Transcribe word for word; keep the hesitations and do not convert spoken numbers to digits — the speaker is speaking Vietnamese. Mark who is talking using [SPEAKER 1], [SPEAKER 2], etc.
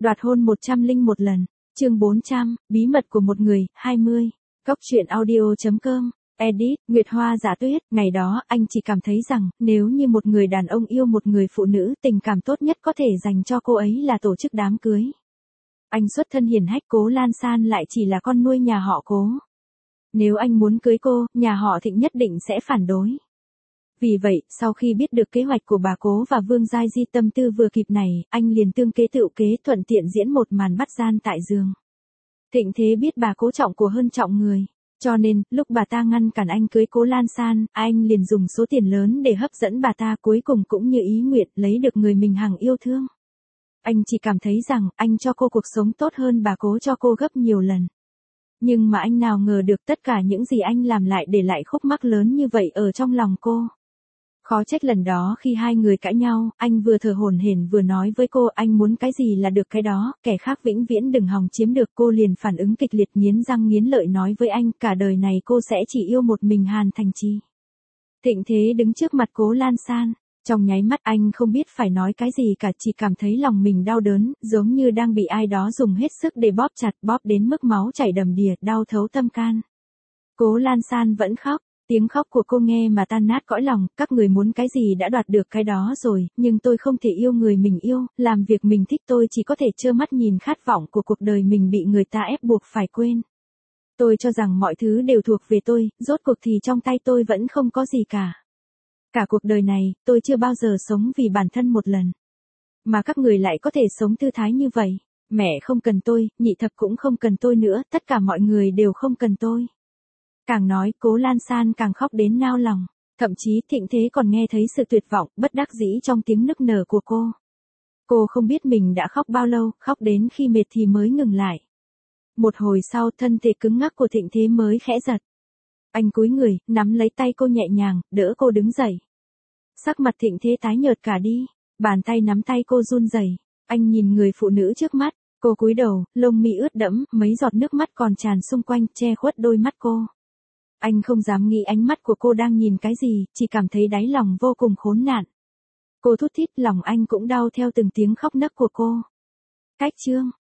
[SPEAKER 1] Đoạt hôn một trăm linh một lần. Chương bốn trăm, bí mật của một người, hai mươi. Góc truyện audio chấm com. Edit, Nguyệt Hoa Dạ Tuyết. Ngày đó, anh chỉ cảm thấy rằng, nếu như một người đàn ông yêu một người phụ nữ, tình cảm tốt nhất có thể dành cho cô ấy là tổ chức đám cưới. Anh xuất thân hiền hách, Cố Lan San lại chỉ là con nuôi nhà họ Cố. Nếu anh muốn cưới cô, nhà họ Thịnh nhất định sẽ phản đối. Vì vậy, sau khi biết được kế hoạch của bà Cố và Vương Giai Di tâm tư vừa kịp này, anh liền tương kế tựu kế thuận tiện diễn một màn bắt gian tại giường. Thịnh Thế biết bà Cố trọng của hơn trọng người. Cho nên, lúc bà ta ngăn cản anh cưới Cố Lan San, anh liền dùng số tiền lớn để hấp dẫn bà ta, cuối cùng cũng như ý nguyện lấy được người mình hằng yêu thương. Anh chỉ cảm thấy rằng, anh cho cô cuộc sống tốt hơn bà Cố cho cô gấp nhiều lần. Nhưng mà anh nào ngờ được tất cả những gì anh làm lại để lại khúc mắc lớn như vậy ở trong lòng cô. Khó trách lần đó khi hai người cãi nhau, anh vừa thở hổn hển vừa nói với cô anh muốn cái gì là được cái đó, kẻ khác vĩnh viễn đừng hòng chiếm được. Cô liền phản ứng kịch liệt, nghiến răng nghiến lợi nói với anh cả đời này cô sẽ chỉ yêu một mình Hàn Thành Chi. Thịnh Thế đứng trước mặt Cố Lan San, trong nháy mắt anh không biết phải nói cái gì cả, chỉ cảm thấy lòng mình đau đớn, giống như đang bị ai đó dùng hết sức để bóp chặt, bóp đến mức máu chảy đầm đìa, đau thấu tâm can. Cố Lan San vẫn khóc. Tiếng khóc của cô nghe mà tan nát cõi lòng, các người muốn cái gì đã đoạt được cái đó rồi, nhưng tôi không thể yêu người mình yêu, làm việc mình thích, tôi chỉ có thể trơ mắt nhìn khát vọng của cuộc đời mình bị người ta ép buộc phải quên. Tôi cho rằng mọi thứ đều thuộc về tôi, rốt cuộc thì trong tay tôi vẫn không có gì cả. Cả cuộc đời này, tôi chưa bao giờ sống vì bản thân một lần. Mà các người lại có thể sống tư thái như vậy. Mẹ không cần tôi, nhị thập cũng không cần tôi nữa, tất cả mọi người đều không cần tôi. Càng nói, Cố Lan San càng khóc đến nao lòng, thậm chí Thịnh Thế còn nghe thấy sự tuyệt vọng, bất đắc dĩ trong tiếng nức nở của cô. Cô không biết mình đã khóc bao lâu, khóc đến khi mệt thì mới ngừng lại. Một hồi sau, thân thể cứng ngắc của Thịnh Thế mới khẽ giật. Anh cúi người, nắm lấy tay cô nhẹ nhàng, đỡ cô đứng dậy. Sắc mặt Thịnh Thế tái nhợt cả đi, bàn tay nắm tay cô run rẩy. Anh nhìn người phụ nữ trước mắt, cô cúi đầu, lông mi ướt đẫm, mấy giọt nước mắt còn tràn xung quanh, che khuất đôi mắt cô. Anh không dám nghĩ ánh mắt của cô đang nhìn cái gì, chỉ cảm thấy đáy lòng vô cùng khốn nạn. Cô thút thít, lòng anh cũng đau theo từng tiếng khóc nấc của cô. Cách chương